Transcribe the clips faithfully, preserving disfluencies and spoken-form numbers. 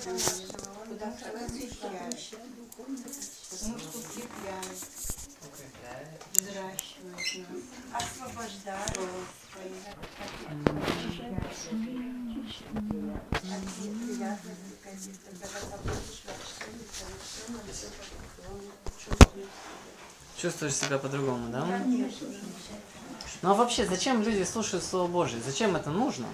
Куда просвещает, потому что укрепляет, взращивает нас, освобождает от всех приятностей каких-то, когда заботишь вообще несовершенно, все по-другому чувствуешь. Чувствуешь себя по-другому, да? Конечно. Ну а вообще, зачем люди слушают Слово Божие? Зачем это нужно?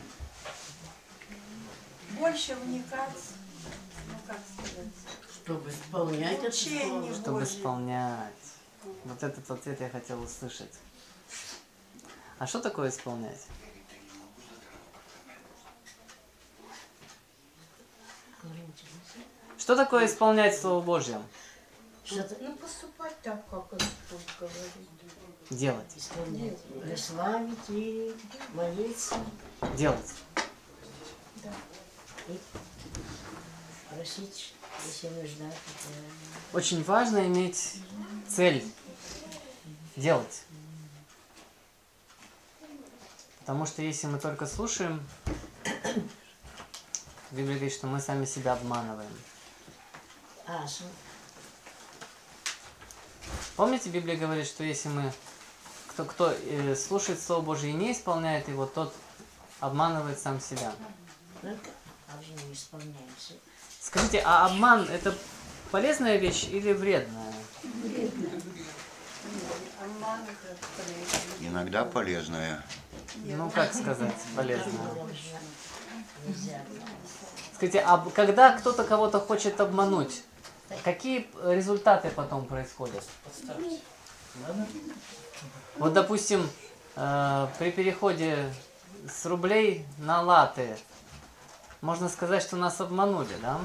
Больше вникать, ну как сказать, Чтобы исполнять это слово. Чтобы исполнять. Вот этот ответ я хотел услышать. А что такое исполнять? Что такое исполнять Слово Божье? Ну, поступать так, как он тут говорит. Делать. Исполнять. И славить, и молиться. Делать. Да. И просить, если нужна. Это... Очень важно иметь цель. Делать. Потому что если мы только слушаем, Библия говорит, что мы сами себя обманываем. А, что? Помните, Библия говорит, что если мы, кто, кто э, слушает Слово Божие и не исполняет его, тот обманывает сам себя. Ну, а уже не исполняется. Скажите, а обман это полезная вещь или вредная? Вредно. Обман это полезно. Иногда полезная. Ну, как сказать, полезная? Нельзя. Скажите, а когда кто-то кого-то хочет обмануть, какие результаты потом происходят? Вот, допустим, э, при переходе с рублей на латы, можно сказать, что нас обманули, да?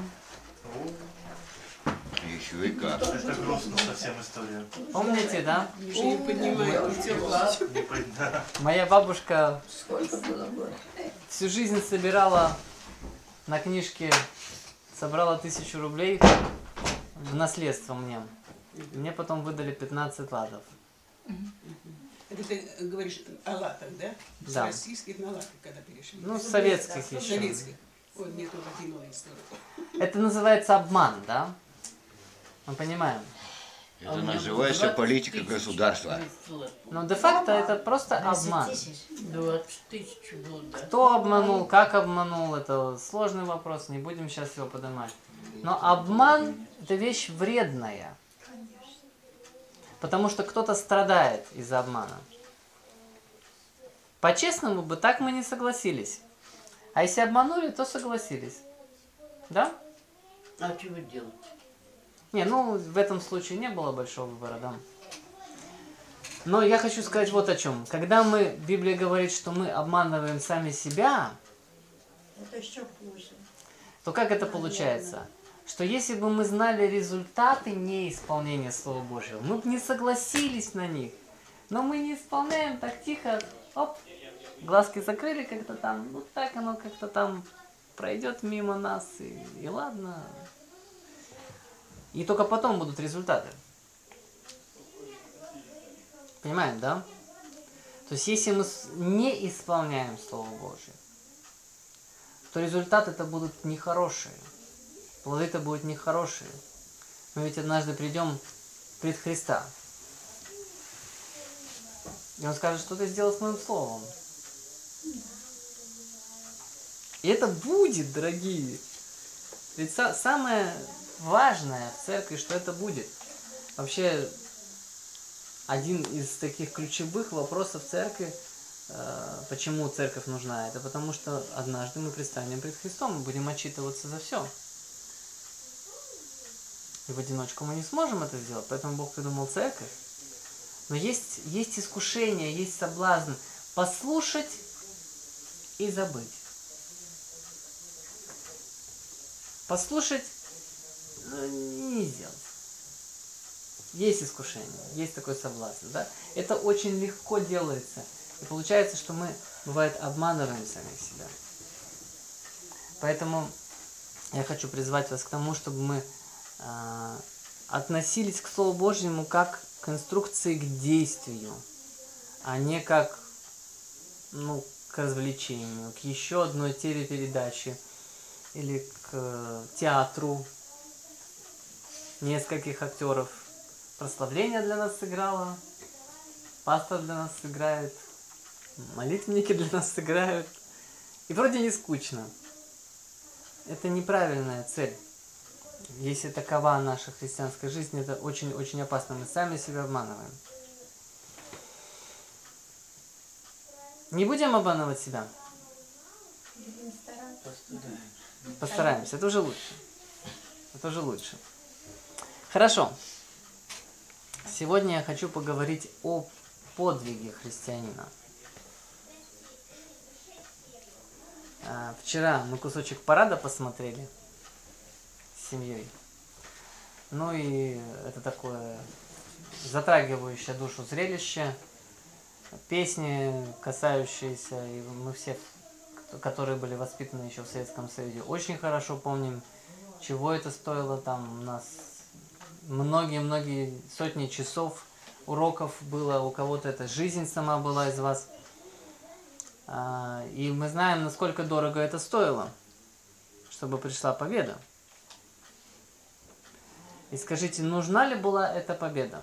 Еще и как. Это грустно совсем история. Помните, да? Не понимаю. Моя бабушка Сколько было бы? всю жизнь собирала на книжке, собрала тысячу рублей в наследство мне. Мне потом выдали пятнадцать ладов. Это ты говоришь о латах, да? С Да. российских на латы, когда перешли. Ну, с советских еще. Советских. Ой, мне тут кинула историю. Это называется обман, да? Мы понимаем. Это называется политика государства. Но де-факто это просто обман. двадцать тысяч было, да. Кто обманул, как обманул, это сложный вопрос, не будем сейчас его поднимать. Но обман – это вещь вредная. Потому что кто-то страдает из-за обмана. По-честному бы так мы не согласились. А если обманули, то согласились. Да? А что делать? Не, ну в этом случае не было большого выбора, да. Но я хочу сказать вот о чем. Когда мы, Библия говорит, что мы обманываем сами себя, Это еще хуже. то как это получается? Что если бы мы знали результаты неисполнения Слова Божьего, мы бы не согласились на них. Но мы не исполняем так тихо, оп, глазки закрыли как-то там, ну так оно как-то там пройдет мимо нас, и, и ладно. И только потом будут результаты. Понимаем, да? То есть если мы не исполняем Слово Божие, то результаты это будут нехорошие. Плоды-то будут нехорошие. Мы ведь однажды придем пред Христа. И Он скажет, что ты сделал с моим словом. И это будет, дорогие. Ведь са- самое важное в церкви, что это будет. Вообще, один из таких ключевых вопросов церкви, э, почему церковь нужна, это потому что однажды мы предстанем пред Христом и будем отчитываться за все. И в одиночку мы не сможем это сделать, поэтому Бог придумал церковь. Но есть, есть искушение, есть соблазн послушать и забыть. Послушать, но не сделать. Есть искушение, есть такой соблазн, да? Это очень легко делается. И получается, что мы, бывает, обманываем самих себя. Поэтому я хочу призвать вас к тому, чтобы мы э, относились к Слову Божьему как к инструкции к действию, а не как, ну, к развлечению, к еще одной телепередаче или к театру нескольких актеров. Прославление для нас сыграло, пастор для нас сыграет, молитвенники для нас сыграют. И вроде не скучно. Это неправильная цель. Если такова наша христианская жизнь, это очень-очень опасно. Мы сами себя обманываем. Не будем обманывать себя. Постараемся. Это уже лучше. Это уже лучше. Хорошо. Сегодня я хочу поговорить о подвиге христианина. Вчера мы кусочек парада посмотрели с семьей. Ну и это такое затрагивающее душу зрелище. Песни, касающиеся, и мы все, которые были воспитаны еще в Советском Союзе, очень хорошо помним, чего это стоило. Там у нас многие-многие сотни часов уроков было, у кого-то это жизнь сама была из вас. И мы знаем, насколько дорого это стоило, чтобы пришла победа. И скажите, нужна ли была эта победа?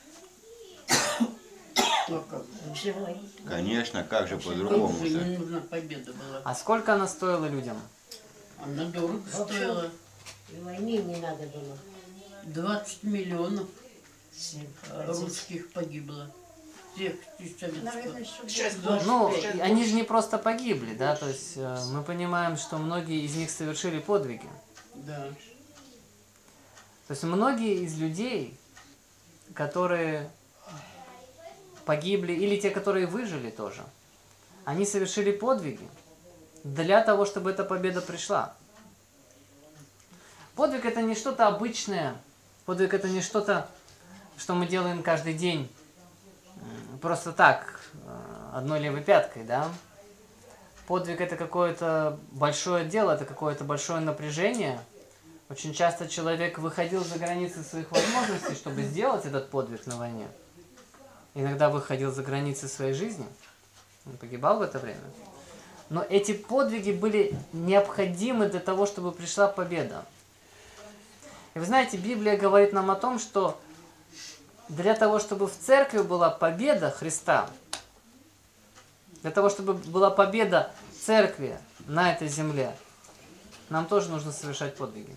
Конечно, как же Уже по-другому. не нужна победа была. А сколько она стоила людям? Она дорого стоила. И войны не надо было. двадцать миллионов русских погибло. Всех из советского. Ну, они же не просто погибли, да, то есть э, мы понимаем, что многие из них совершили подвиги. Да. То есть многие из людей, которые погибли, или те, которые выжили тоже, они совершили подвиги для того, чтобы эта победа пришла. Подвиг — это не что-то обычное, подвиг — это не что-то, что мы делаем каждый день, просто так, одной левой пяткой, да. Подвиг — это какое-то большое дело, это какое-то большое напряжение. Очень часто человек выходил за границы своих возможностей, чтобы сделать этот подвиг на войне. Иногда выходил за границы своей жизни, он погибал в это время. Но эти подвиги были необходимы для того, чтобы пришла победа. И вы знаете, Библия говорит нам о том, что для того, чтобы в церкви была победа Христа, для того, чтобы была победа церкви на этой земле, нам тоже нужно совершать подвиги.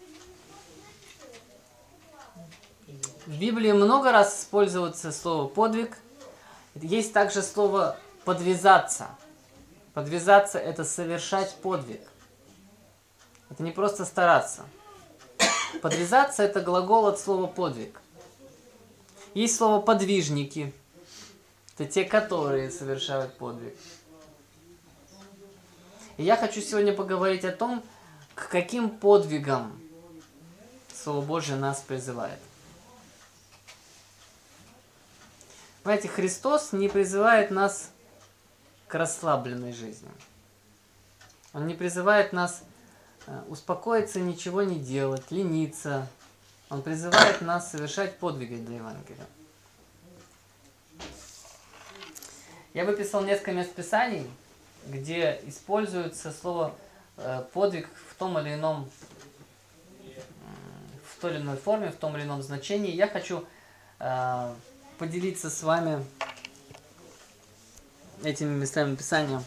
В Библии много раз используется слово «подвиг». Есть также слово «подвязаться». Подвязаться – это совершать подвиг. Это не просто стараться. Подвязаться – это глагол от слова «подвиг». Есть слово «подвижники». Это те, которые совершают подвиг. И я хочу сегодня поговорить о том, к каким подвигам Слово Божие нас призывает. Знаете, Христос не призывает нас к расслабленной жизни. Он не призывает нас успокоиться, ничего не делать, лениться. Он призывает нас совершать подвиги для Евангелия. Я выписал несколько мест Писаний, где используется слово подвиг в том или ином, в той или иной форме, в том или ином значении. Я хочу э, поделиться с вами этими местами Писания.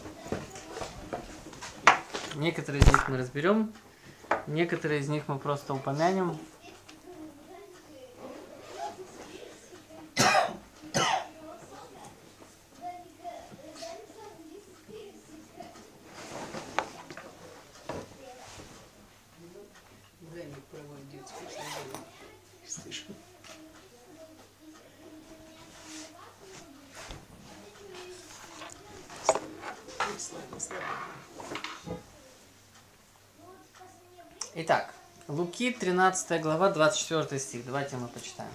Некоторые из них мы разберем, некоторые из них мы просто упомянем. Итак, Луки, тринадцатая глава, двадцать четвёртый стих. Давайте мы почитаем.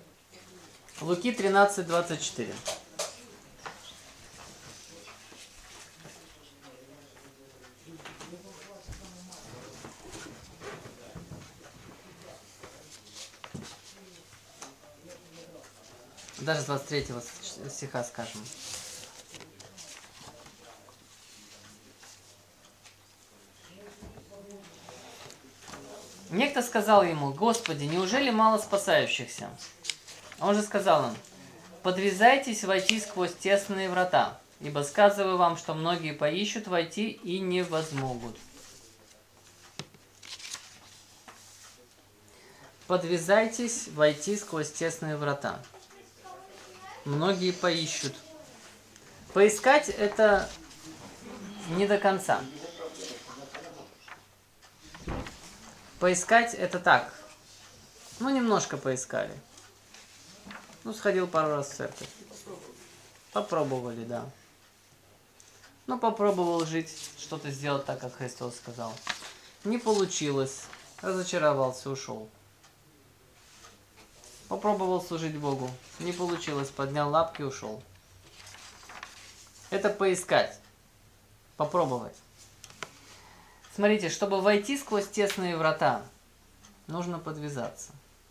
Луки тринадцать, двадцать четыре. Даже с двадцать третьего стиха скажем. Некто сказал ему: Господи, неужели мало спасающихся? Он же сказал им: подвязайтесь войти сквозь тесные врата, ибо сказываю вам, что многие поищут войти и не возмогут. Подвязайтесь войти сквозь тесные врата. Многие поищут. Поискать это не до конца. Поискать это так. Ну, немножко поискали. Ну, сходил пару раз в церковь. Попробовали, да. Ну, попробовал жить, что-то сделать так, как Христос сказал. Не получилось. Разочаровался, ушел. Попробовал служить Богу. Не получилось. Поднял лапки, ушел. Это поискать. Попробовать. Смотрите, чтобы войти сквозь тесные врата, нужно подвязаться.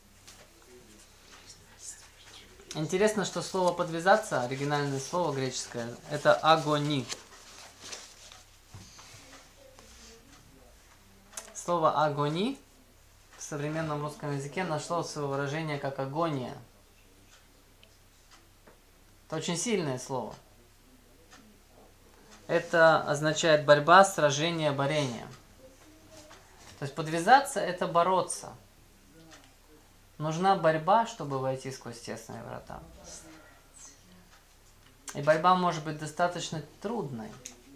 Интересно, что слово «подвязаться», оригинальное слово греческое, это «агони». Слово «агони» в современном русском языке нашло свое выражение как «агония». Это очень сильное слово. Это означает борьба, сражение, борение. То есть подвязаться – это бороться. Нужна борьба, чтобы войти сквозь тесные врата. И борьба может быть достаточно трудной.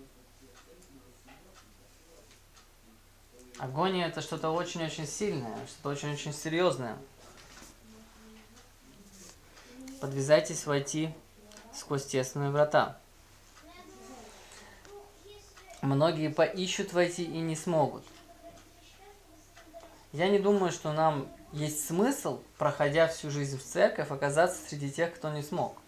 Агония – это что-то очень-очень сильное, что-то очень-очень серьезное. Подвязайтесь войти сквозь тесные врата. Многие поищут войти и не смогут. Я не думаю, что нам есть смысл, проходя всю жизнь в церковь, оказаться среди тех, кто не смог.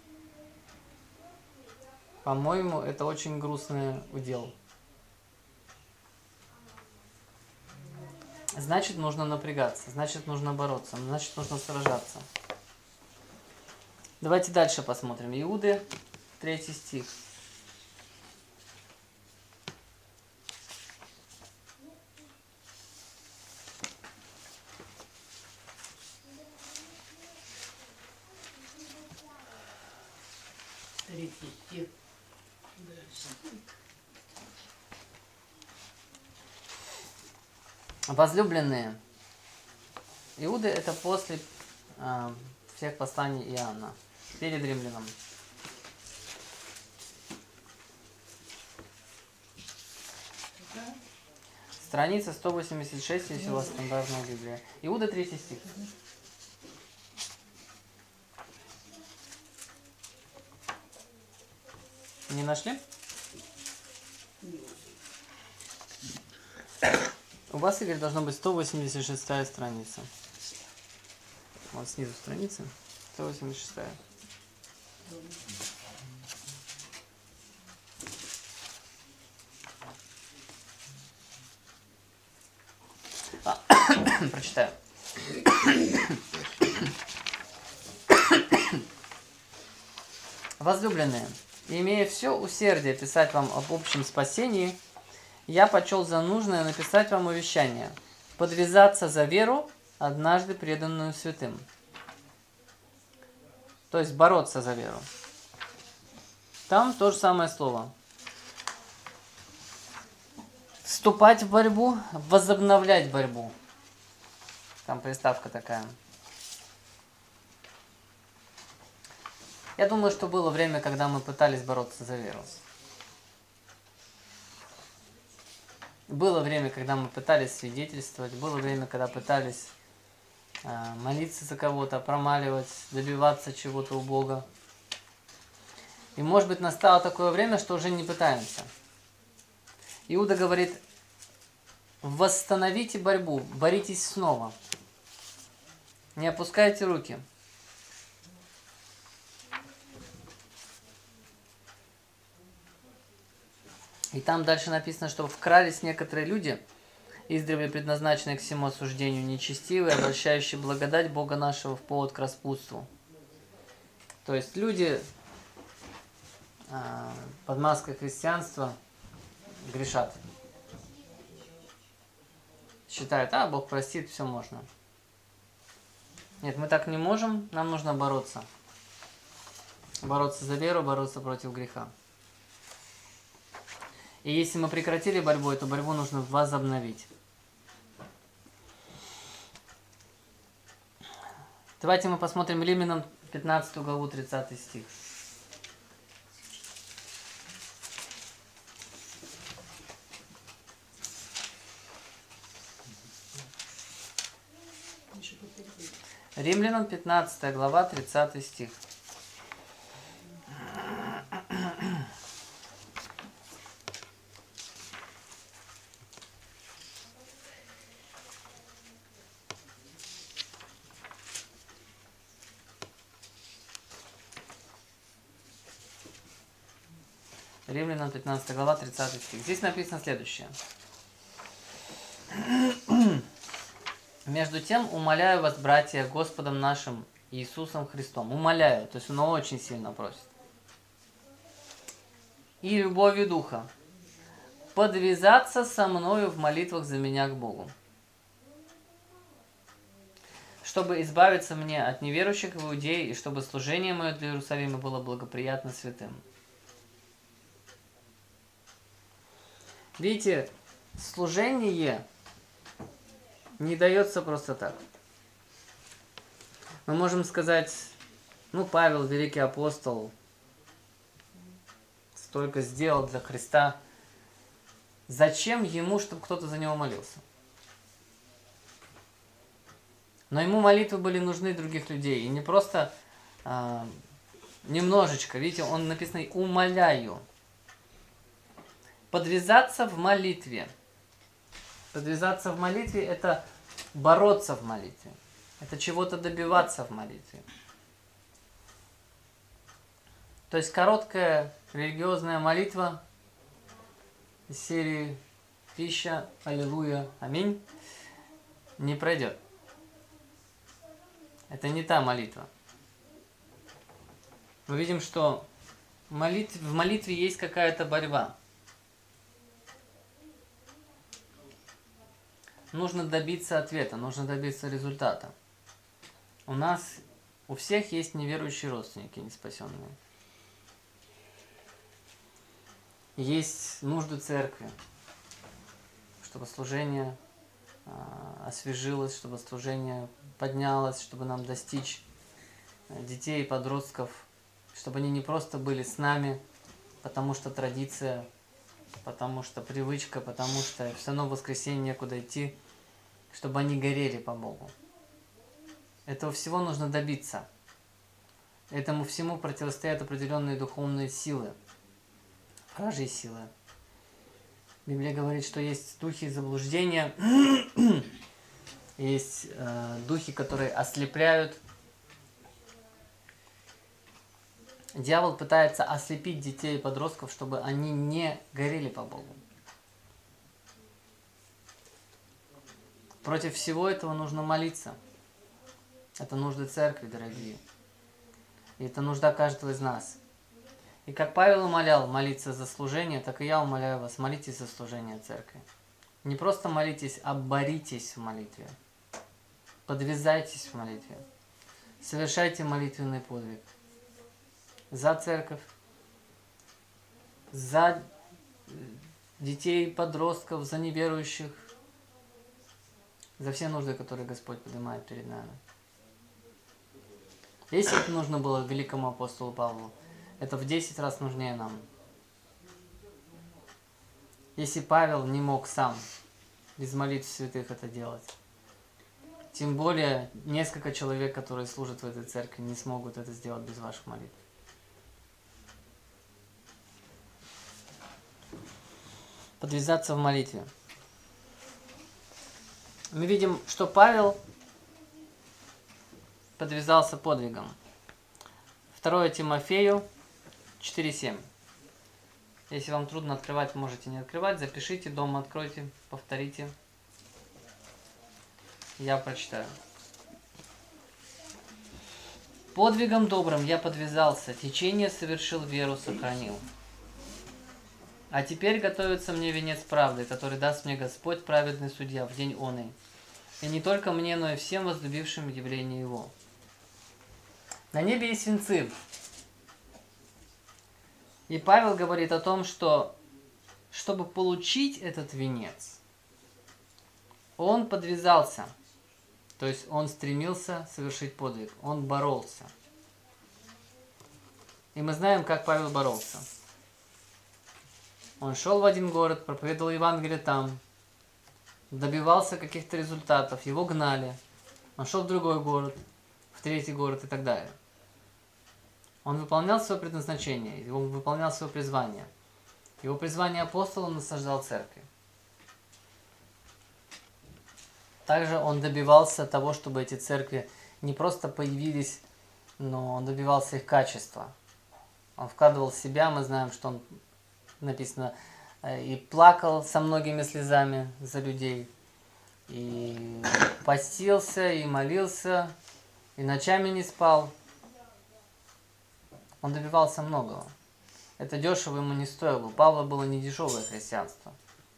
По-моему, это очень грустный удел. Значит, нужно напрягаться, значит, нужно бороться, значит, нужно сражаться. Давайте дальше посмотрим. Иуды, третий стих. Третий стих. Дальше. Возлюбленные. Иуды это после э, всех посланий Иоанна, перед римлянам. Страница сто восемьдесят шесть, если у вас стандартная Библия. Иуда, третий стих. Не нашли? У вас, Игорь, должна быть сто восемьдесят шестая страница. Вот снизу страницы. сто восемьдесят шестая. А, прочитаю. Возлюбленные, имея все усердие писать вам об общем спасении, я почел за нужное написать вам увещание, подвязаться за веру, однажды преданную святым. То есть бороться за веру. Там то же самое слово. Вступать в борьбу, возобновлять борьбу. Там приставка такая. Я думаю, что было время, когда мы пытались бороться за веру. Было время, когда мы пытались свидетельствовать, было время, когда пытались э, молиться за кого-то, промаливать, добиваться чего-то у Бога. И, может быть, настало такое время, что уже не пытаемся. Иуда говорит: восстановите борьбу, боритесь снова. Не опускайте руки. И там дальше написано, что вкрались некоторые люди, издревле предназначенные к всему осуждению, нечестивые, обращающие благодать Бога нашего в повод к распутству. То То есть люди э, под маской христианства грешат. Считают, а, Бог простит, все можно. Нет, мы так не можем, нам нужно бороться. Бороться за веру, бороться против греха. И если мы прекратили борьбу, эту борьбу нужно возобновить. Давайте мы посмотрим Римлянам пятнадцатую главу, тридцатый стих. Римлянам пятнадцатая глава, тридцатый стих. Римлянам пятнадцатая глава, тридцатый стих. Здесь написано следующее. Между тем, умоляю вас, братья, Господом нашим Иисусом Христом. Умоляю, то есть он очень сильно просит. И любовью Духа. Подвязаться со мною в молитвах за меня к Богу. Чтобы избавиться мне от неверующих в Иудее, и чтобы служение мое для Иерусалима было благоприятно святым. Видите, служение не дается просто так. Мы можем сказать, ну, Павел, великий апостол, столько сделал для Христа. Зачем ему, чтобы кто-то за него молился? Но ему молитвы были нужны других людей. И не просто а, немножечко. Видите, он написано «умоляю». Подвязаться в молитве. Подвязаться в молитве – это бороться в молитве. Это чего-то добиваться в молитве. То есть короткая религиозная молитва из серии «Пища, аллилуйя, аминь» не пройдет. Это не та молитва. Мы видим, что молитв... в молитве есть какая-то борьба. Нужно добиться ответа, нужно добиться результата. У нас, у всех есть неверующие родственники, неспасенные. Есть нужды церкви, чтобы служение а, освежилось, чтобы служение поднялось, чтобы нам достичь детей и подростков, чтобы они не просто были с нами, потому что традиция, потому что привычка, потому что все равно в воскресенье некуда идти, чтобы они горели по Богу. Этого всего нужно добиться. Этому всему противостоят определенные духовные силы, вражьи силы. Библия говорит, что есть духи заблуждения, есть э, духи, которые ослепляют. Дьявол пытается ослепить детей и подростков, чтобы они не горели по Богу. Против всего этого нужно молиться. Это нужды церкви, дорогие. И это нужда каждого из нас. И как Павел умолял молиться за служение, так и я умоляю вас, молитесь за служение церкви. Не просто молитесь, а боритесь в молитве. Подвязайтесь в молитве. Совершайте молитвенный подвиг. За церковь, за детей, подростков, за неверующих, за все нужды, которые Господь поднимает перед нами. Если это нужно было великому апостолу Павлу, это в десять раз нужнее нам. Если Павел не мог сам, без молитв святых, это делать, тем более несколько человек, которые служат в этой церкви, не смогут это сделать без ваших молитв. Подвязаться в молитве. Мы видим, что Павел подвязался подвигом. второе Тимофею четыре семь. Если вам трудно открывать, можете не открывать. Запишите, дома откройте, повторите. Я прочитаю. подвигом добрым я подвязался, течение совершил, веру сохранил. А теперь готовится мне венец правды, который даст мне Господь, праведный судья, в день оный. И не только мне, но и всем возлюбившим явление Его. На небе есть венцы. И Павел говорит о том, что чтобы получить этот венец, он подвязался. То есть он стремился совершить подвиг. Он боролся. И мы знаем, как Павел боролся. Он шел в один город, проповедовал Евангелие там, добивался каких-то результатов, его гнали. Он шел в другой город, в третий город и так далее. Он выполнял свое предназначение, он выполнял свое призвание. Его призвание апостола он насаждал церкви. Также он добивался того, чтобы эти церкви не просто появились, но он добивался их качества. Он вкладывал в себя, мы знаем, что он, написано, и плакал со многими слезами за людей, и постился, и молился, и ночами не спал. Он добивался многого. Это дешево ему не стоило. У Павла было не дешевое христианство.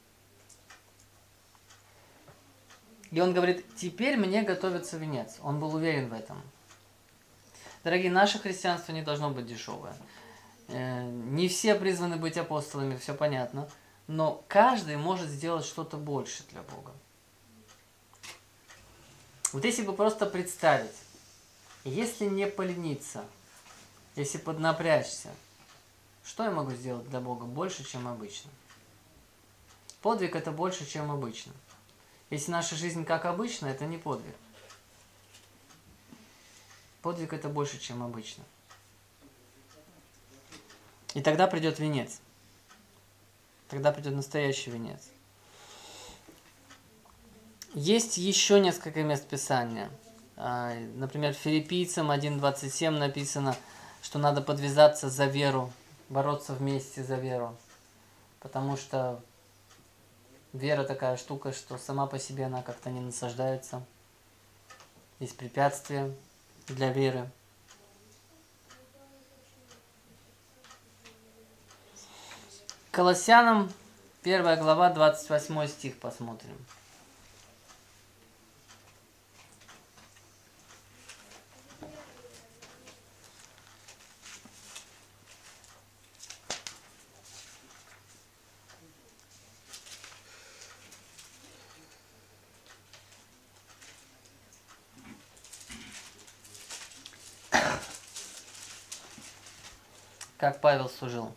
И он говорит, теперь мне готовится венец. Он был уверен в этом. Дорогие, наше христианство не должно быть дешевое. Не все призваны быть апостолами, все понятно. Но каждый может сделать что-то больше для Бога. Вот если бы просто представить, если не полениться, если поднапрячься, что я могу сделать для Бога больше, чем обычно? Подвиг – это больше, чем обычно. Если наша жизнь как обычно, это не подвиг. Подвиг – это больше, чем обычно. И тогда придет венец. Тогда придет настоящий венец. Есть еще несколько мест Писания. Например, Филиппийцам один двадцать семь написано, что надо подвязаться за веру, бороться вместе за веру. Потому что вера такая штука, что сама по себе она как-то не насаждается. Есть препятствия для веры. Колоссянам первая глава, двадцать восьмой стих посмотрим. Как Павел служил.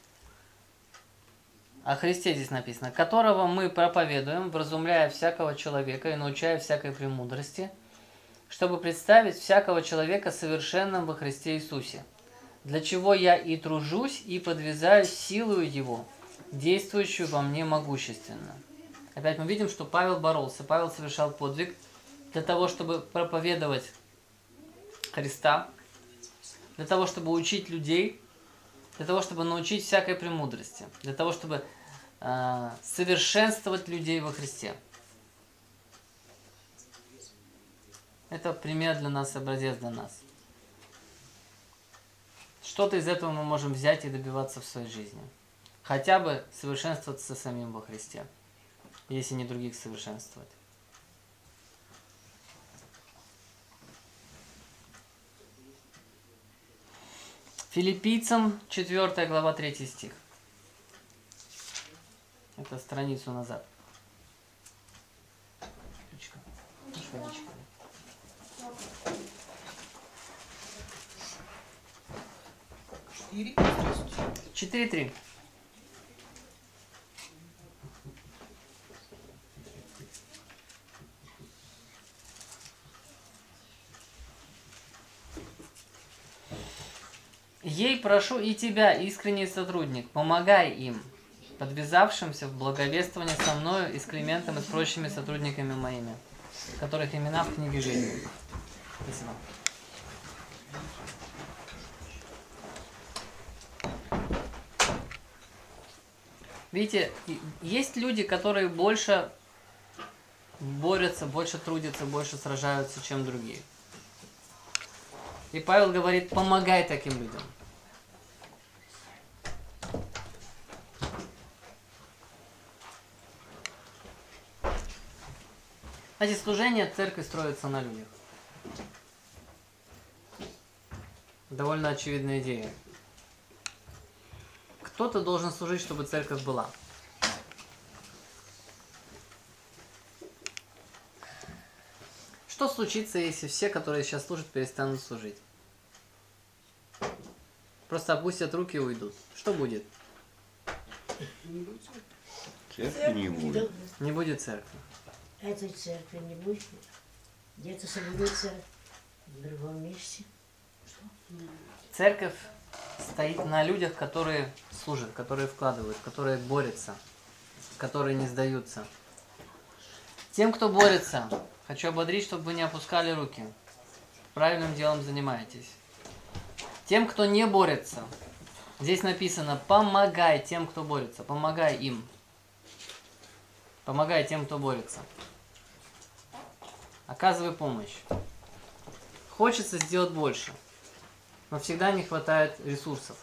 О Христе здесь написано, которого мы проповедуем, вразумляя всякого человека и научая всякой премудрости, чтобы представить всякого человека совершенным во Христе Иисусе, для чего я и тружусь, и подвязаюсь силою Его, действующую во мне могущественно. Опять мы видим, что Павел боролся, Павел совершал подвиг для того, чтобы проповедовать Христа, для того, чтобы учить людей, для того, чтобы научить всякой премудрости, для того, чтобы э, совершенствовать людей во Христе. Это пример для нас, образец для нас. Что-то из этого мы можем взять и добиваться в своей жизни. Хотя бы совершенствоваться самим во Христе, если не других совершенствовать. Филиппийцам четвёртая глава, третий стих. Это страницу назад. Ручка. Водичка. Четыре. четыре три. Ей прошу и тебя, искренний сотрудник, помогай им, подвязавшимся в благовествовании со мною и с Климентом и с прочими сотрудниками моими, которых имена в книге жизни. Спасибо. Видите, есть люди, которые больше борются, больше трудятся, больше сражаются, чем другие. И Павел говорит, помогай таким людям. Знаете, служение церкви строится на людях. Довольно очевидная идея. Кто-то должен служить, чтобы церковь была. Что случится, если все, которые сейчас служат, перестанут служить? Просто опустят руки и уйдут. Что будет? Церкви не будет. Не будет церкви. Этой церкви не будет. Где-то соберутся в другом месте. Церковь стоит на людях, которые служат, которые вкладывают, которые борются, которые не сдаются. Тем, кто борется, хочу ободрить, чтобы вы не опускали руки. Правильным делом занимаетесь. Тем, кто не борется, здесь написано, помогай тем, кто борется, помогай им. Помогай тем, кто борется. Оказывай помощь. Хочется сделать больше, но всегда не хватает ресурсов.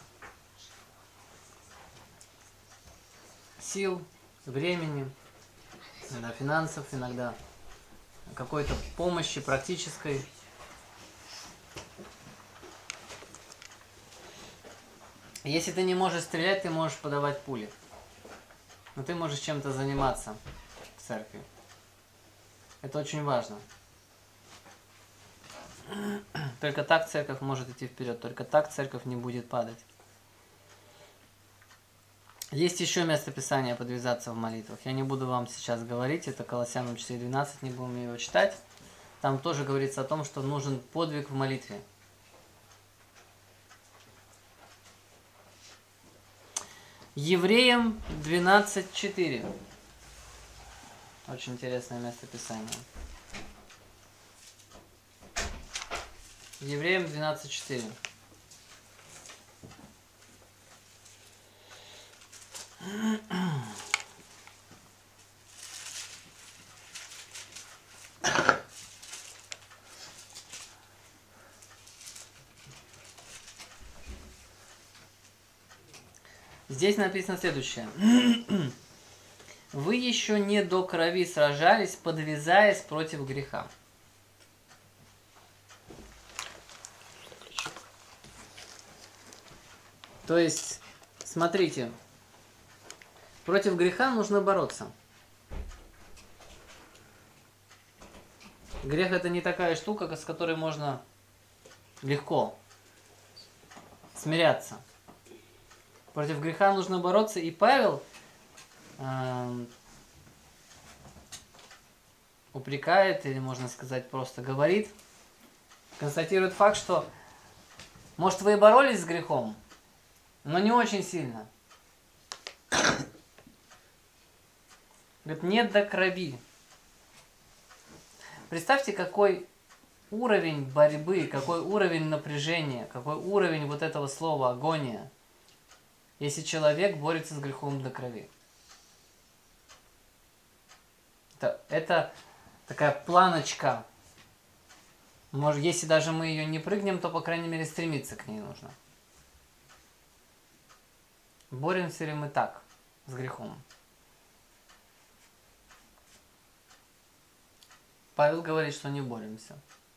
Сил, времени, иногда финансов, иногда какой-то помощи практической. Если ты не можешь стрелять, ты можешь подавать пули. Но ты можешь чем-то заниматься в церкви. Это очень важно. Только так церковь может идти вперед. Только так церковь не будет падать. Есть еще место Писания подвязаться в молитвах. Я не буду вам сейчас говорить. Это Колоссянам четыре двенадцать. Не будем его читать. Там тоже говорится о том, что нужен подвиг в молитве. Евреям двенадцать четыре. Очень интересное место Писания. Евреям двенадцать четыре. Здесь написано следующее. Вы еще не до крови сражались, подвязаясь против греха. То есть, смотрите, против греха нужно бороться. Грех это не такая штука, с которой можно легко смиряться. Против греха нужно бороться, и Павел э, упрекает, или можно сказать просто говорит, констатирует факт, что может вы и боролись с грехом, но не очень сильно. Говорит, нет до крови. Представьте, какой уровень борьбы, какой уровень напряжения, какой уровень вот этого слова агония, если человек борется с грехом до крови. Это, это такая планочка. Может, если даже мы ее не прыгнем, то, по крайней мере, стремиться к ней нужно. Боремся ли мы так с грехом? Павел говорит, что не боремся.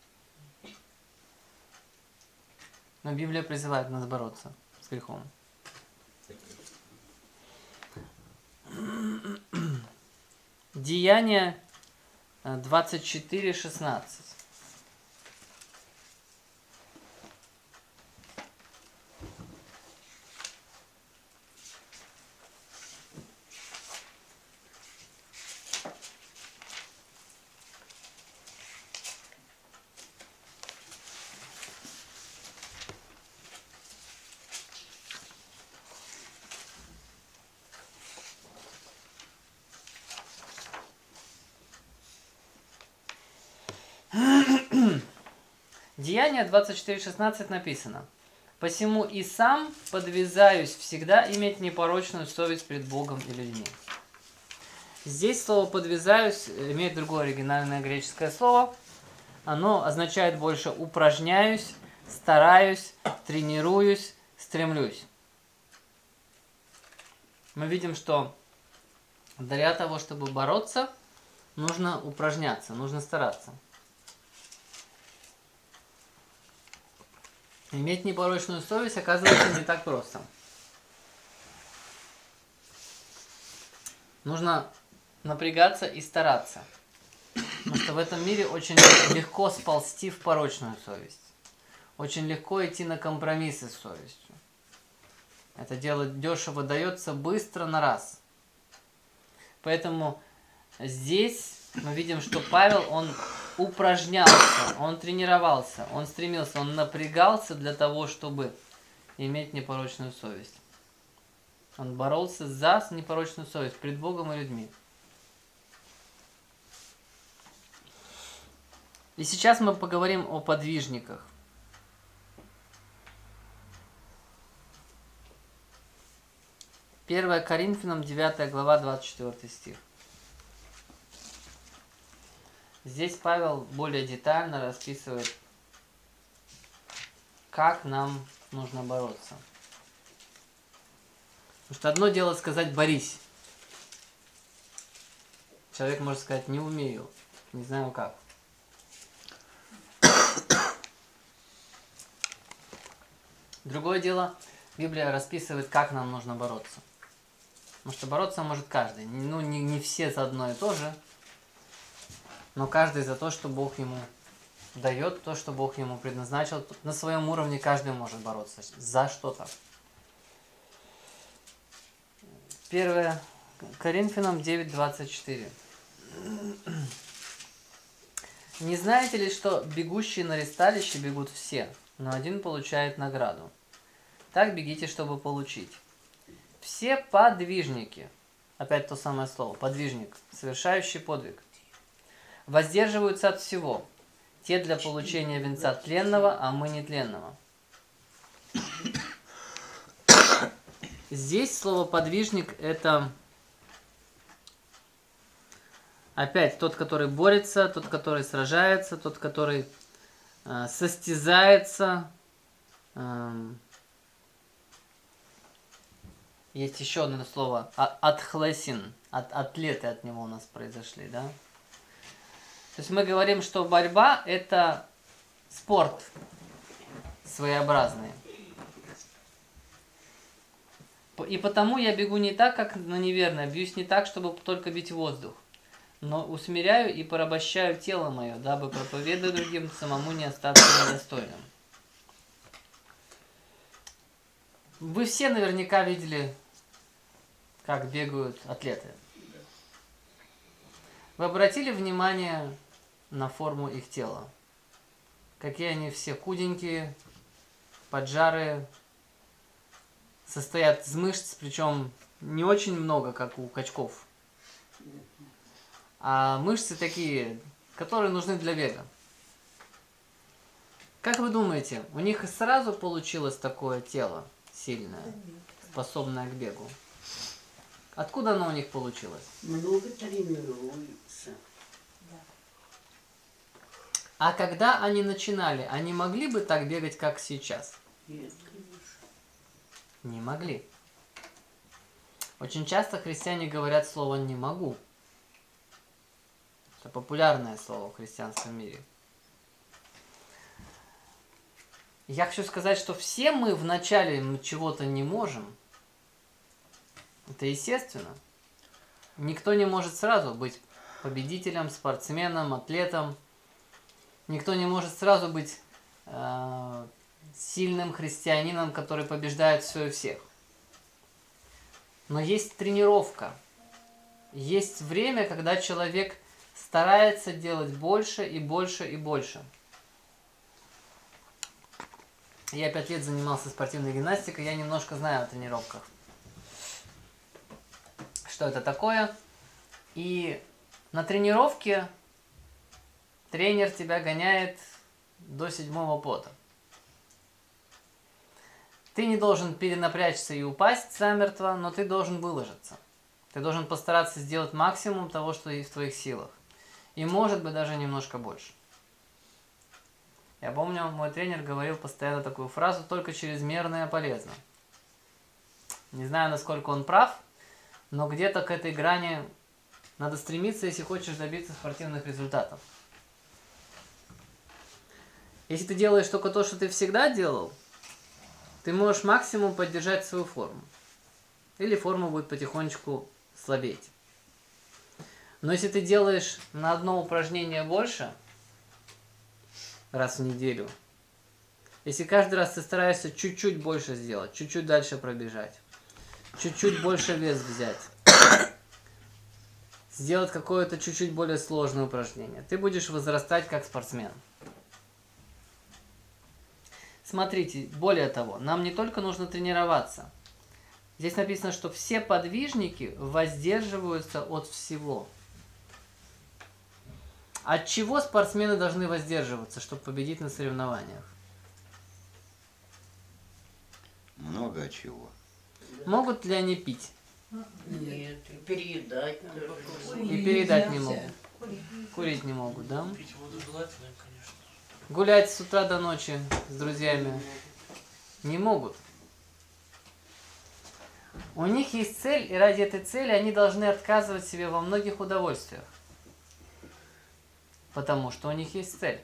Но Библия призывает нас бороться с грехом. Деяния двадцать четыре шестнадцать. Деяния двадцать четыре шестнадцать написано: «Посему и сам подвязаюсь всегда иметь непорочную совесть пред Богом и людьми». Здесь слово «подвязаюсь» имеет другое оригинальное греческое слово. Оно означает больше «упражняюсь», стараюсь, тренируюсь, стремлюсь. Мы видим, что для того, чтобы бороться, нужно упражняться, нужно стараться. Иметь непорочную совесть оказывается не так просто. Нужно напрягаться и стараться. Потому что в этом мире очень легко сползти в порочную совесть. Очень легко идти на компромиссы с совестью. Это дело дешево дается быстро на раз. Поэтому здесь мы видим, что Павел, он упражнялся, он тренировался, он стремился, он напрягался для того, чтобы иметь непорочную совесть. Он боролся за непорочную совесть пред Богом и людьми. И сейчас мы поговорим о подвижниках. первое Коринфянам, девятая глава, двадцать четвёртый стих. Здесь Павел более детально расписывает, как нам нужно бороться. Потому что одно дело сказать «борись». Человек может сказать «не умею», не знаю как. Другое дело, Библия расписывает, как нам нужно бороться. Потому что бороться может каждый. Ну, не, не все за одно и то же, но каждый за то, что Бог ему дает, то, что Бог ему предназначил. На своем уровне каждый может бороться за что-то. первое Коринфянам девять двадцать четыре. Не знаете ли, что бегущие на ресталище бегут все, но один получает награду? Так бегите, чтобы получить. Все подвижники, опять то самое слово, подвижник, совершающий подвиг, воздерживаются от всего. Те для получения венца тленного, а мы нетленного. Здесь слово подвижник это опять тот, который борется, тот, который сражается, тот, который э, состязается. Э, есть еще одно слово атхлесин, от, атлеты от него у нас произошли, да? То есть мы говорим, что борьба это спорт своеобразный. И потому я бегу не так, как на неверное, бьюсь не так, чтобы только бить воздух, но усмиряю и порабощаю тело мое, дабы, проповедуя другим, самому не остаться недостойным. Вы все наверняка видели, как бегают атлеты. Вы обратили внимание на форму их тела? Какие они все худенькие, поджарые, состоят из мышц, причем не очень много, как у качков. А мышцы такие, которые нужны для бега. Как вы думаете, у них и сразу получилось такое тело сильное, способное к бегу? Откуда оно у них получилось? Много тренируются. А когда они начинали, они могли бы так бегать, как сейчас? Нет, конечно. Не могли. Очень часто христиане говорят слово «не могу». Это популярное слово в христианском мире. Я хочу сказать, что все мы вначале чего-то не можем. Это естественно. Никто не может сразу быть победителем, спортсменом, атлетом. Никто не может сразу быть э, сильным христианином, который побеждает все и всех. Но есть тренировка. Есть время, когда человек старается делать больше и больше и больше. Я пять лет занимался спортивной гимнастикой, я немножко знаю о тренировках. Что это такое? И на тренировке тренер тебя гоняет до седьмого пота. Ты не должен перенапрячься и упасть замертво, но ты должен выложиться. Ты должен постараться сделать максимум того, что есть в твоих силах. И может быть даже немножко больше. Я помню, мой тренер говорил постоянно такую фразу: только чрезмерное полезно. Не знаю, насколько он прав, но где-то к этой грани надо стремиться, если хочешь добиться спортивных результатов. Если ты делаешь только то, что ты всегда делал, ты можешь максимум поддержать свою форму. Или форма будет потихонечку слабеть. Но если ты делаешь на одно упражнение больше, раз в неделю, если каждый раз ты стараешься чуть-чуть больше сделать, чуть-чуть дальше пробежать, чуть-чуть больше вес взять, сделать какое-то чуть-чуть более сложное упражнение, ты будешь возрастать как спортсмен. Смотрите, более того, нам не только нужно тренироваться. Здесь написано, что все подвижники воздерживаются от всего. От чего спортсмены должны воздерживаться, чтобы победить на соревнованиях? Много от чего. Могут ли они пить? Нет, и переедать тоже. И передать не могут. Курить не могут, да? Пить воду желательно, конечно. Гулять с утра до ночи с друзьями не могут. У них есть цель, и ради этой цели они должны отказывать себе во многих удовольствиях. Потому что у них есть цель.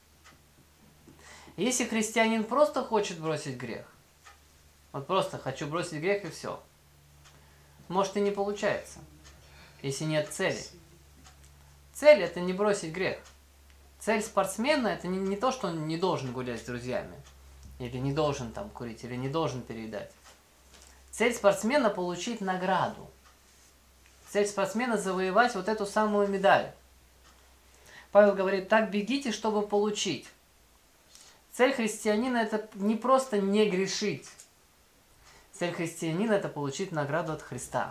Если христианин просто хочет бросить грех, вот просто хочу бросить грех и все, может и не получается, если нет цели. Цель — это не бросить грех. Цель спортсмена — это не, не то, что он не должен гулять с друзьями, или не должен там курить, или не должен переедать. Цель спортсмена — получить награду. Цель спортсмена — завоевать вот эту самую медаль. Павел говорит: так бегите, чтобы получить. Цель христианина — это не просто не грешить. Цель христианина — это получить награду от Христа.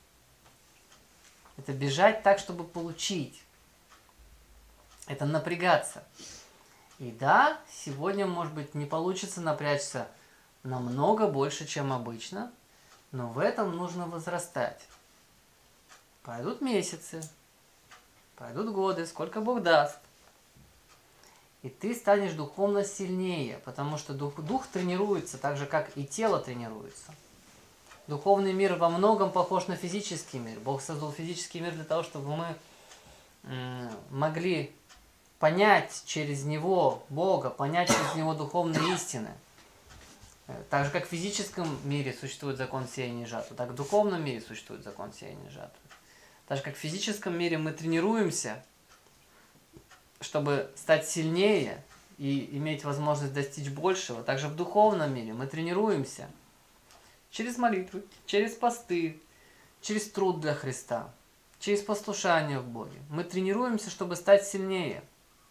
Это бежать так, чтобы получить. Это напрягаться. И да, сегодня, может быть, не получится напрячься намного больше, чем обычно, но в этом нужно возрастать. Пройдут месяцы, пройдут годы, сколько Бог даст. И ты станешь духовно сильнее, потому что дух, дух тренируется так же, как и тело тренируется. Духовный мир во многом похож на физический мир. Бог создал физический мир для того, чтобы мы м- могли понять через него Бога, понять через него духовные истины. Так же, как в физическом мире существует закон сеяния и жатвы, так и в духовном мире существует закон сеяния и жатвы. Так же, как в физическом мире мы тренируемся, чтобы стать сильнее и иметь возможность достичь большего, так же в духовном мире мы тренируемся через молитвы, через посты, через труд для Христа, через послушание в Боге. Мы тренируемся, чтобы стать сильнее.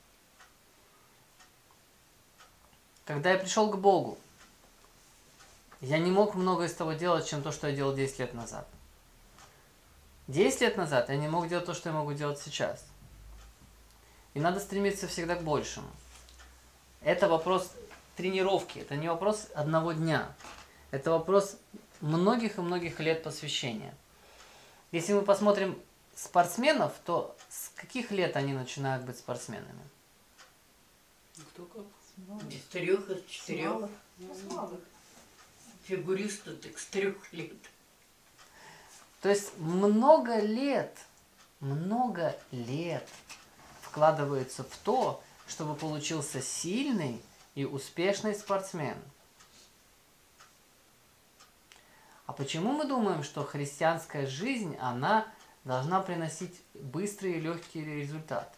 Когда я пришел к Богу, я не мог много из того делать, чем то, что я делал десять лет назад. десять лет назад я не мог делать то, что я могу делать сейчас. И надо стремиться всегда к большему. Это вопрос тренировки, это не вопрос одного дня. Это вопрос многих и многих лет посвящения. Если мы посмотрим спортсменов, то с каких лет они начинают быть спортсменами? Кто как? С трех, из четырех. Слава. Фигуристу так с трех лет. То есть много лет, много лет вкладывается в то, чтобы получился сильный и успешный спортсмен. А почему мы думаем, что христианская жизнь, она должна приносить быстрые и легкие результаты?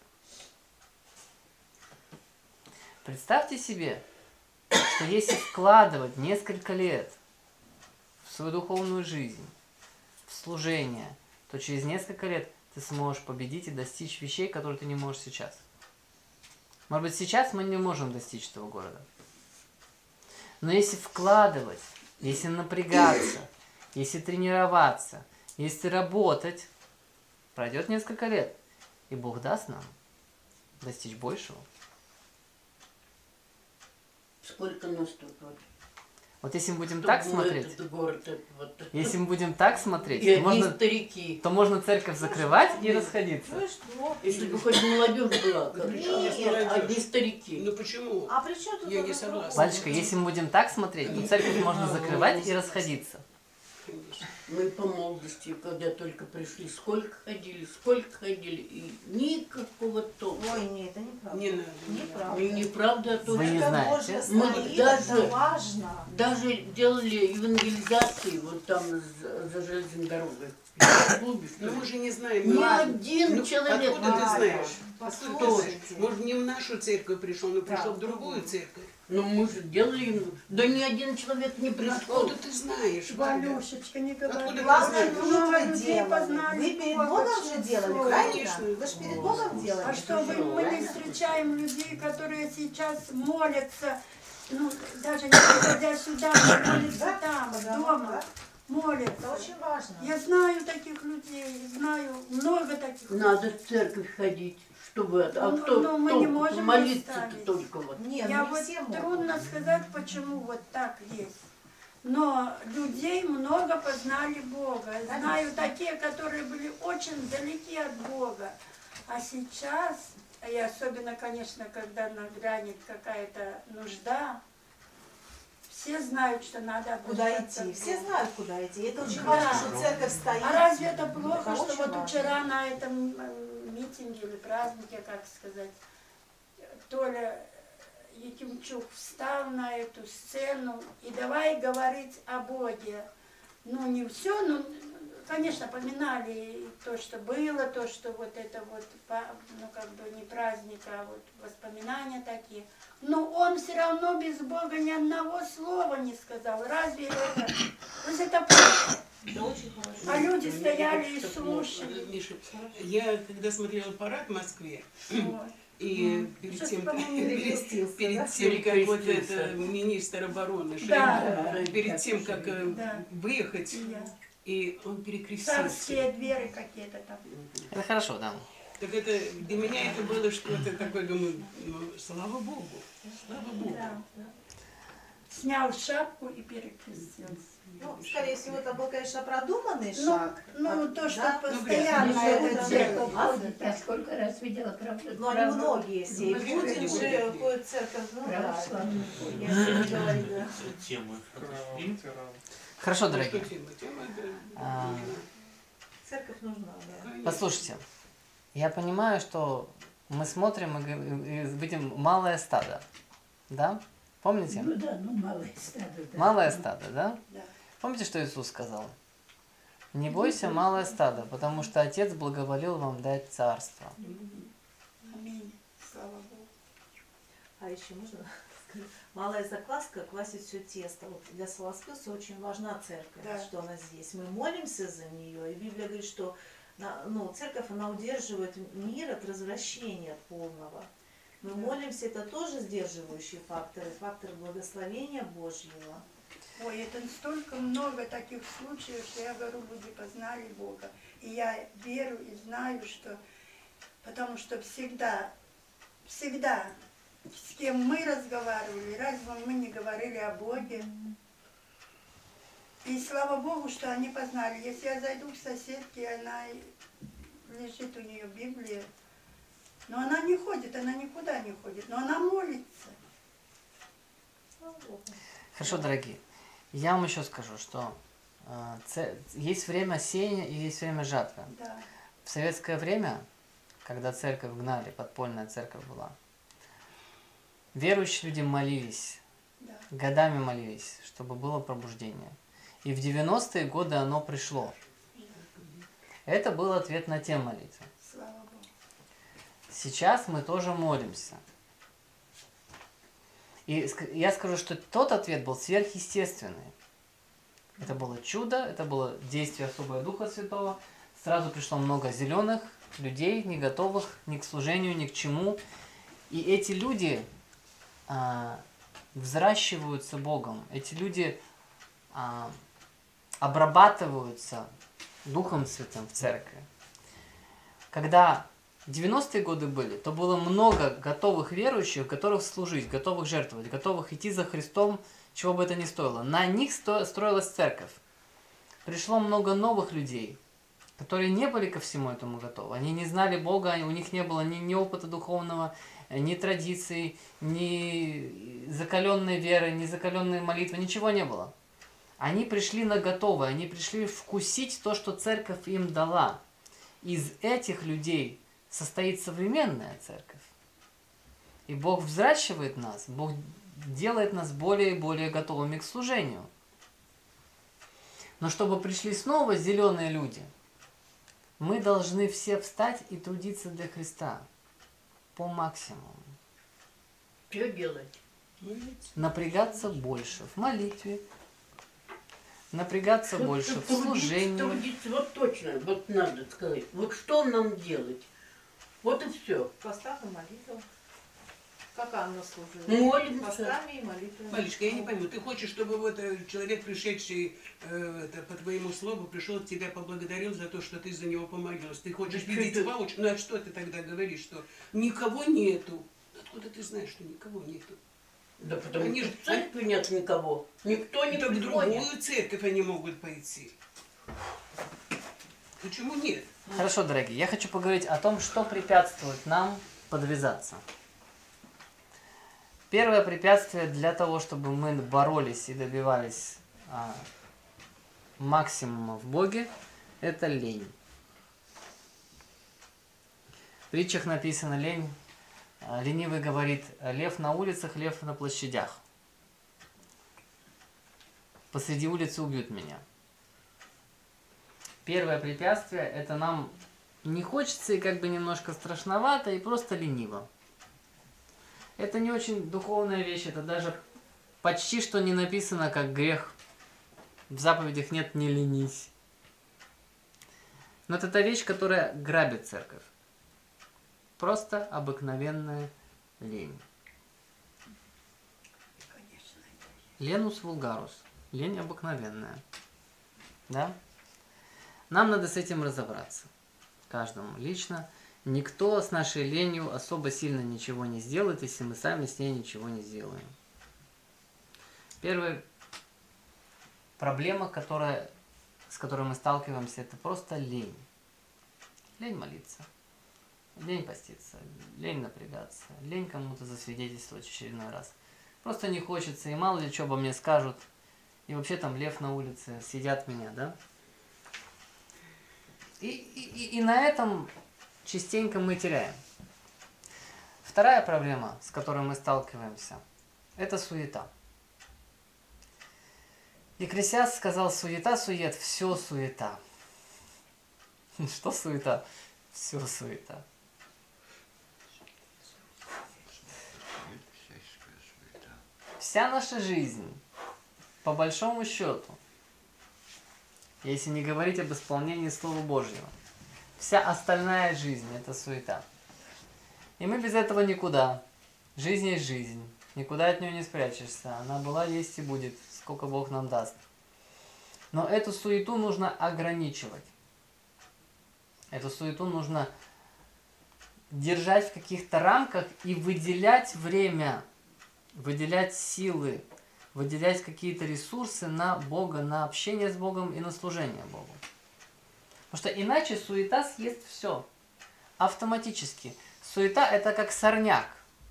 Представьте себе, что если вкладывать несколько лет в свою духовную жизнь, в служение, то через несколько лет ты сможешь победить и достичь вещей, которые ты не можешь сейчас. Может быть, сейчас мы не можем достичь этого города. Но если вкладывать, если напрягаться, если тренироваться, если работать, пройдет несколько лет, и Бог даст нам достичь большего. Сколько наступает? Вот если мы будем Кто так был смотреть, этот город, этот вот. если мы будем так смотреть, И то одни можно, старики. то можно церковь закрывать и расходиться. Ну и что? Если бы хоть молодежь была, как Нет. одни старики. Ну почему? А при чем тут Я не это согласна. другое? Батюшка, если мы будем так смотреть, то церковь можно закрывать и расходиться. Мы по молодости, когда только пришли, сколько ходили, сколько ходили, и никакого толку. Ой, нет, это неправда. Не надо. Неправда. И неправда, а то Вы не Это знаете. Божья Мы стоит, даже- это важно. даже делали евангелизации вот там за, за железной дорогой. В клубе, что Ну ли. мы же не знаем. Ни мы- один Ну, человек. откуда ты Валя, знаешь? Откуда ты знаешь? Послушайте. Может, не в нашу церковь пришел, но пришел в Да. другую церковь. Ну мы же делали, им- да ни один человек не Ну, пришел. откуда ты знаешь, Валя? Валюшечка, не говори. Откуда ты Главное, знаешь? что Много вы людей делали. познали Вы перед Бога Богом через же делали, слово. правильно? Конечно. Вы же перед Богом делали. А что, вы, мы не встречаем людей, которые сейчас молятся, ну, даже не приходя сюда, но молятся там, дома, Это молятся. очень важно. Я знаю таких людей, знаю много таких Надо людей. в церковь ходить, чтобы это. А Ну, кто ну, мы не толку? можем Молиться-то оставить. только вот. Нет, Я ну вот не все могут. трудно сказать, почему вот так есть. Но людей много познали Бога. Знаю такие, которые были очень далеки от Бога. А сейчас, и особенно, конечно, когда нагрянет какая-то нужда, все знают, что надо Куда обращаться идти? к Все Богу. знают, куда идти. Это очень Да. важно, что церковь стоит. А разве это плохо, Это что очень вот важно. вчера на этом э, митинге или празднике, как сказать, Толя Якимчук встал на эту сцену и давай говорить о Боге. Ну, не все, но, конечно, поминали и то, что было, то, что вот это вот, па- ну, как бы не праздник, а вот воспоминания такие. Но он все равно без Бога ни одного слова не сказал. Разве это? То есть это плохо. Это очень хорошо. А люди Мне стояли кажется, и что плохо. слушали. Миша, я когда смотрела парад в Москве, Вот. и перед Сейчас, тем, по-моему, перекрестился, да? перед тем, как вот Перекрестился. это министр обороны Да. Шойгу, перед тем, как э, Да. выехать, И я. и он перекрестился. Царские двери какие-то там. Это хорошо, да. Так это для меня это было что-то такое, думаю, ну, слава Богу, слава Богу. Да. Снял шапку и перекрестился. Ну, скорее всего, это был, конечно, продуманный Ну, шаг. ну, А, то, что да? постоянно Ну, это да. делал. Я сколько раз видела, правда? Но они многие все. И Ну, Путин люди же были. ходит в церковь. Ну, да. Православные. Я не говорю, да. Темы. Хорошо, Ну, что дорогие. тема? Тема это А. нужна. Церковь нужна, да. Конечно. Послушайте, я понимаю, что мы смотрим и г- и видим малое стадо. Да? Помните? Ну да, ну малое стадо. Да. Малое стадо, да? Да. Помните, что Иисус сказал? Не бойся, малое стадо, потому что Отец благоволил вам дать царство. Аминь. Слава Богу. А еще можно сказать? Малая закваска квасит все тесто. Вот для Солоспилса очень важна церковь, Да. что она здесь. Мы молимся за нее, и Библия говорит, что на- ну, церковь, она удерживает мир от развращения полного. Мы Да. молимся, это тоже сдерживающие факторы, факторы благословения Божьего. Ой, это столько много таких случаев, что я говорю, люди познали Бога. И я верю и знаю, что... Потому что всегда, всегда, с кем мы разговаривали, разве мы не говорили о Боге? И слава Богу, что они познали. Если я зайду к соседке, она лежит у нее Библия, но она не ходит, она никуда не ходит, но она молится. Слава Богу. Хорошо, дорогие. Я вам еще скажу, что э, це- есть время сеяния и есть время жатвы. Да. В советское время, когда церковь гнали, подпольная церковь была, верующие люди молились, Да. годами молились, чтобы было пробуждение. И в девяностые годы оно пришло. Это был ответ на те молитвы. Слава Богу. Сейчас мы тоже молимся. И ск- я скажу, что тот ответ был сверхъестественный. Это было чудо, это было действие особого Духа Святого. Сразу пришло много зеленых людей, не готовых ни к служению, ни к чему. И эти люди а, взращиваются Богом. Эти люди а, обрабатываются Духом Святым в церкви. Когда девяностые годы были, то было много готовых верующих, готовых служить, готовых жертвовать, готовых идти за Христом чего бы это ни стоило. На них сто- строилась церковь. Пришло много новых людей, которые не были ко всему этому готовы. Они не знали Бога, у них не было ни, ни опыта духовного, ни традиций, ни закаленной веры, ни закаленной молитвы, ничего не было. Они пришли на готовое, они пришли вкусить то, что церковь им дала. Из этих людей состоит современная церковь. И Бог взращивает нас, Бог делает нас более и более готовыми к служению. Но чтобы пришли снова зеленые люди, мы должны все встать и трудиться для Христа по максимуму. Что делать? Напрягаться больше в молитве, напрягаться Что- больше что в трудиться, служении. трудиться, вот точно, вот надо сказать. Вот что нам делать? Вот и все. Постав и молитва. Как Анна служила? Молимся. Постами и молитвами. Малечка, я не пойму, ты хочешь, чтобы вот э, человек, пришедший э, это, по твоему слову, пришел к тебя, поблагодарил за то, что ты за него помолилась. Ты хочешь Да видеть что ты- вауч? Ну а что ты тогда говоришь, что никого нету? Откуда ты знаешь, что никого нету? Да потому Они что ж- в церкви нет никого. Никто не Так в приходит. другую церковь они могут пойти. Почему нет? Хорошо, дорогие, я хочу поговорить о том, что препятствует нам подвязаться. Первое препятствие для того, чтобы мы боролись и добивались а, максимума в Боге, это лень. В притчах написано лень. а, Ленивый говорит: лев на улицах, лев на площадях. Посреди улицы убьют меня. Первое препятствие – это нам не хочется и как бы немножко страшновато и просто лениво. Это не очень духовная вещь, это даже почти что не написано как грех. В заповедях нет «не ленись». Но это та вещь, которая грабит церковь. Просто обыкновенная лень. Ленус вулгарус. Лень обыкновенная. Да? Нам надо с этим разобраться. Каждому лично. Никто с нашей ленью особо сильно ничего не сделает, если мы сами с ней ничего не сделаем. Первая проблема, которая, с которой мы сталкиваемся, это просто лень. Лень молиться. Лень поститься. Лень напрягаться. Лень кому-то засвидетельствовать в очередной раз. Просто не хочется, и мало ли что обо мне скажут. И вообще там лев на улице, съедят меня, да? И, и, и на этом частенько мы теряем. Вторая проблема, с которой мы сталкиваемся, это суета. Екклесиаст сказал: суета, сует, все суета. Что суета? Все суета. Всяческая суета. Вся наша жизнь, по большому счету, если не говорить об исполнении Слова Божьего, вся остальная жизнь – это суета. И мы без этого никуда. Жизнь есть жизнь. Никуда от нее не спрячешься. Она была, есть и будет, сколько Бог нам даст. Но эту суету нужно ограничивать. Эту суету нужно держать в каких-то рамках и выделять время, выделять силы, выделять какие-то ресурсы на Бога, на общение с Богом и на служение Богу. Потому что иначе суета съест все. Автоматически. Суета – это как сорняк.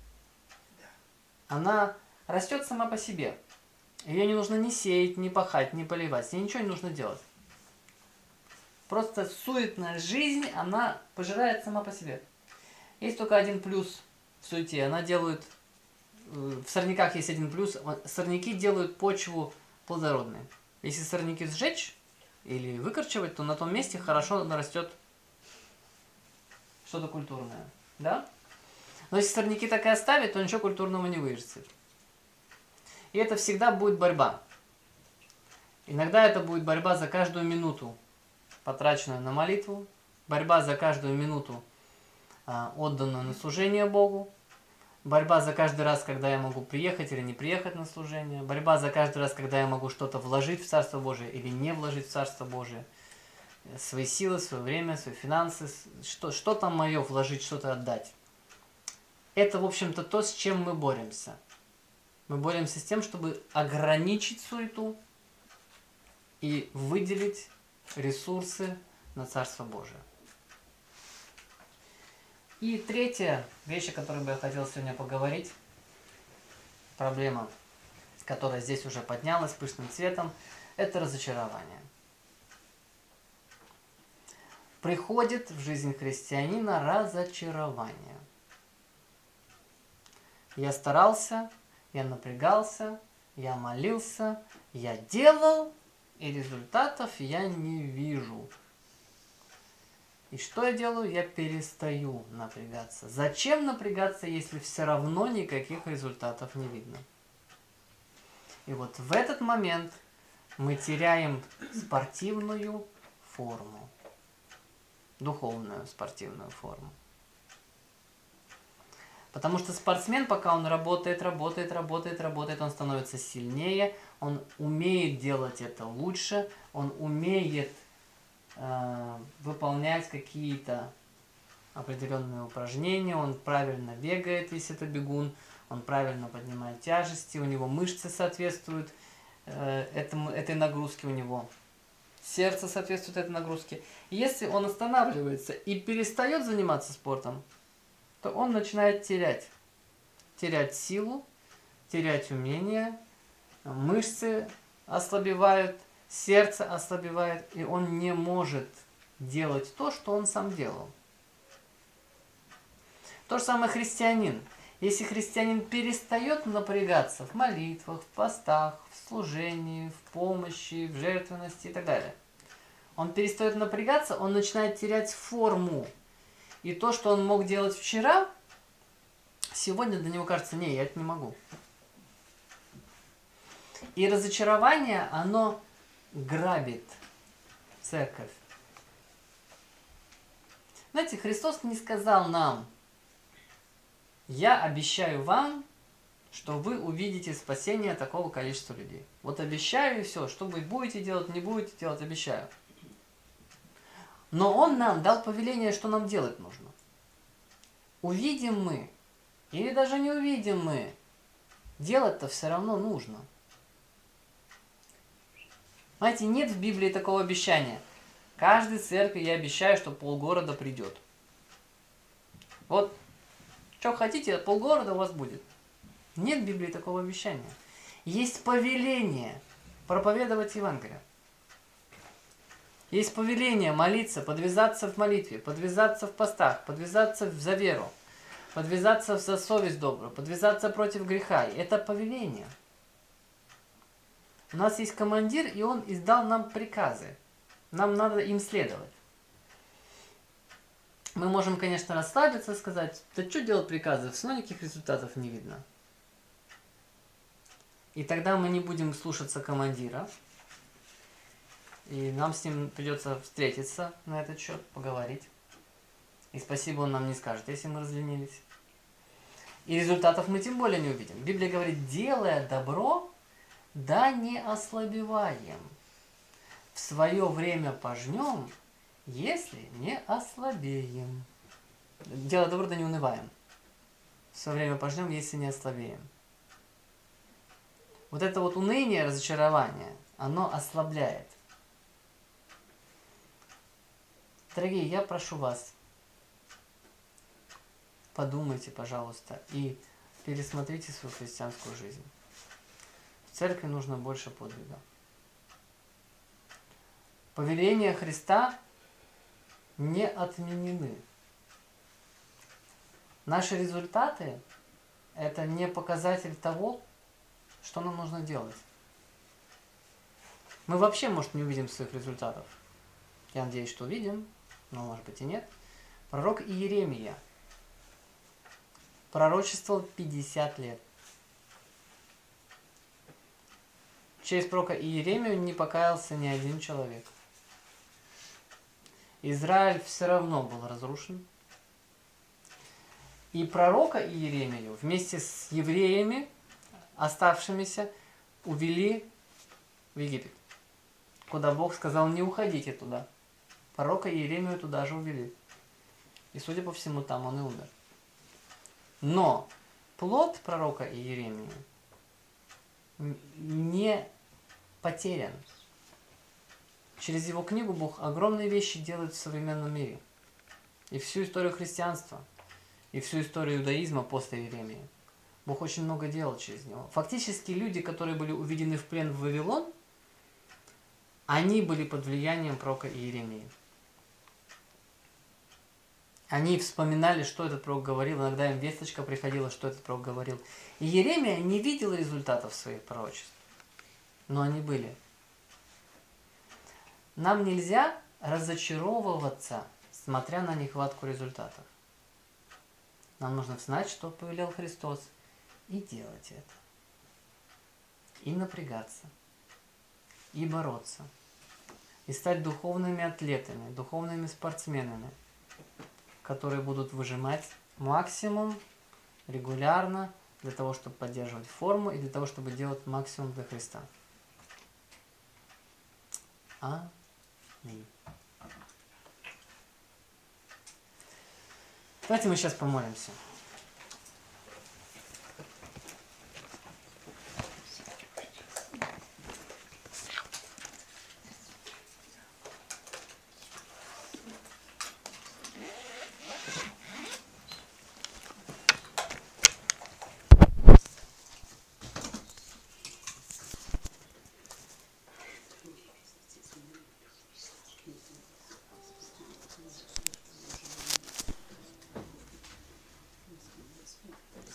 Она растет сама по себе. Ее не нужно ни сеять, ни пахать, ни поливать. С ней ничего не нужно делать. Просто суетная жизнь, она пожирает сама по себе. Есть только один плюс в суете. Она делает... В сорняках есть один плюс. Сорняки делают почву плодородной. Если сорняки сжечь или выкорчевать, то на том месте хорошо нарастет что-то культурное. Да? Но если сорняки так и оставить, то ничего культурного не вырастет. И это всегда будет борьба. Иногда это будет борьба за каждую минуту, потраченную на молитву, борьба за каждую минуту, отданную на служение Богу, борьба за каждый раз, когда я могу приехать или не приехать на служение, борьба за каждый раз, когда я могу что-то вложить в Царство Божие или не вложить в Царство Божие, свои силы, свое время, свои финансы, что, что там мое вложить, что-то отдать. Это, в общем-то, то, с чем мы боремся. Мы боремся с тем, чтобы ограничить суету и выделить ресурсы на Царство Божие. И третья вещь, о которой бы я хотел сегодня поговорить, проблема, которая здесь уже поднялась пышным цветом, это разочарование. Приходит в жизнь христианина разочарование. Я старался, я напрягался, я молился, я делал, и результатов я не вижу. И что я делаю? Я перестаю напрягаться. Зачем напрягаться, если все равно никаких результатов не видно? И вот в этот момент мы теряем спортивную форму, духовную спортивную форму. Потому что спортсмен, пока он работает, работает, работает, работает, он становится сильнее, он умеет делать это лучше, он умеет э, выполнять какие-то определенные упражнения, он правильно бегает, если это бегун, он правильно поднимает тяжести, у него мышцы соответствуют э, этому, этой нагрузке у него, сердце соответствует этой нагрузке. И если он останавливается и перестает заниматься спортом, то он начинает терять. Терять силу, терять умение, мышцы ослабевают, сердце ослабевает, и он не может делать то, что он сам делал. То же самое христианин. Если христианин перестает напрягаться в молитвах, в постах, в служении, в помощи, в жертвенности и так далее, он перестает напрягаться, он начинает терять форму. И то, что он мог делать вчера, сегодня для него кажется, не, я это не могу. И разочарование, оно грабит церковь. Знаете, Христос не сказал нам, я обещаю вам, что вы увидите спасение такого количества людей. Вот обещаю и все, что вы будете делать, не будете делать, обещаю. Но Он нам дал повеление, что нам делать нужно. Увидим мы, или даже не увидим мы, делать-то все равно нужно. Знаете, нет в Библии такого обещания. Каждой церкви я обещаю, что полгорода придет. Вот, что хотите, полгорода у вас будет. Нет в Библии такого обещания. Есть повеление проповедовать Евангелие. Есть повеление молиться, подвязаться в молитве, подвязаться в постах, подвязаться за веру, подвязаться за совесть добрую, подвязаться против греха. Это повеление. У нас есть командир, и он издал нам приказы. Нам надо им следовать. Мы можем, конечно, расслабиться и сказать, да что делать приказы, все равно никаких результатов не видно. И тогда мы не будем слушаться командира. И нам с ним придется встретиться на этот счет, поговорить. И спасибо он нам не скажет, если мы разленились. И результатов мы тем более не увидим. Библия говорит, делая добро, да не ослабеваем. В свое время пожнем, если не ослабеем. Делая добро, да не унываем. В свое время пожнем, если не ослабеем. Вот это вот уныние, разочарование, оно ослабляет. Дорогие, я прошу вас, подумайте, пожалуйста, и пересмотрите свою христианскую жизнь. В церкви нужно больше подвига. Повеления Христа не отменены. Наши результаты – это не показатель того, что нам нужно делать. Мы вообще, может, не увидим своих результатов. Я надеюсь, что увидим, но может быть и нет. Пророк Иеремия пророчествовал пятьдесят лет. Через пророка Иеремию не покаялся ни один человек. Израиль все равно был разрушен. И пророка Иеремию вместе с евреями, оставшимися, увели в Египет, куда Бог сказал, не уходите туда. Пророка Иеремию туда же увели. И, судя по всему, там он и умер. Но плод пророка Иеремии н- не потерян. Через его книгу Бог огромные вещи делает в современном мире. И всю историю христианства, и всю историю иудаизма после Иеремии. Бог очень много делал через него. Фактически люди, которые были уведены в плен в Вавилон, они были под влиянием пророка Иеремии. Они вспоминали, что этот пророк говорил, иногда им весточка приходила, что этот пророк говорил. И Иеремия не видел результатов своих пророчеств, но они были. Нам нельзя разочаровываться, смотря на нехватку результатов. Нам нужно знать, что повелел Христос, и делать это. И напрягаться. И бороться. И стать духовными атлетами, духовными спортсменами, которые будут выжимать максимум регулярно для того, чтобы поддерживать форму и для того, чтобы делать максимум для Христа. Аминь. Давайте мы сейчас помолимся.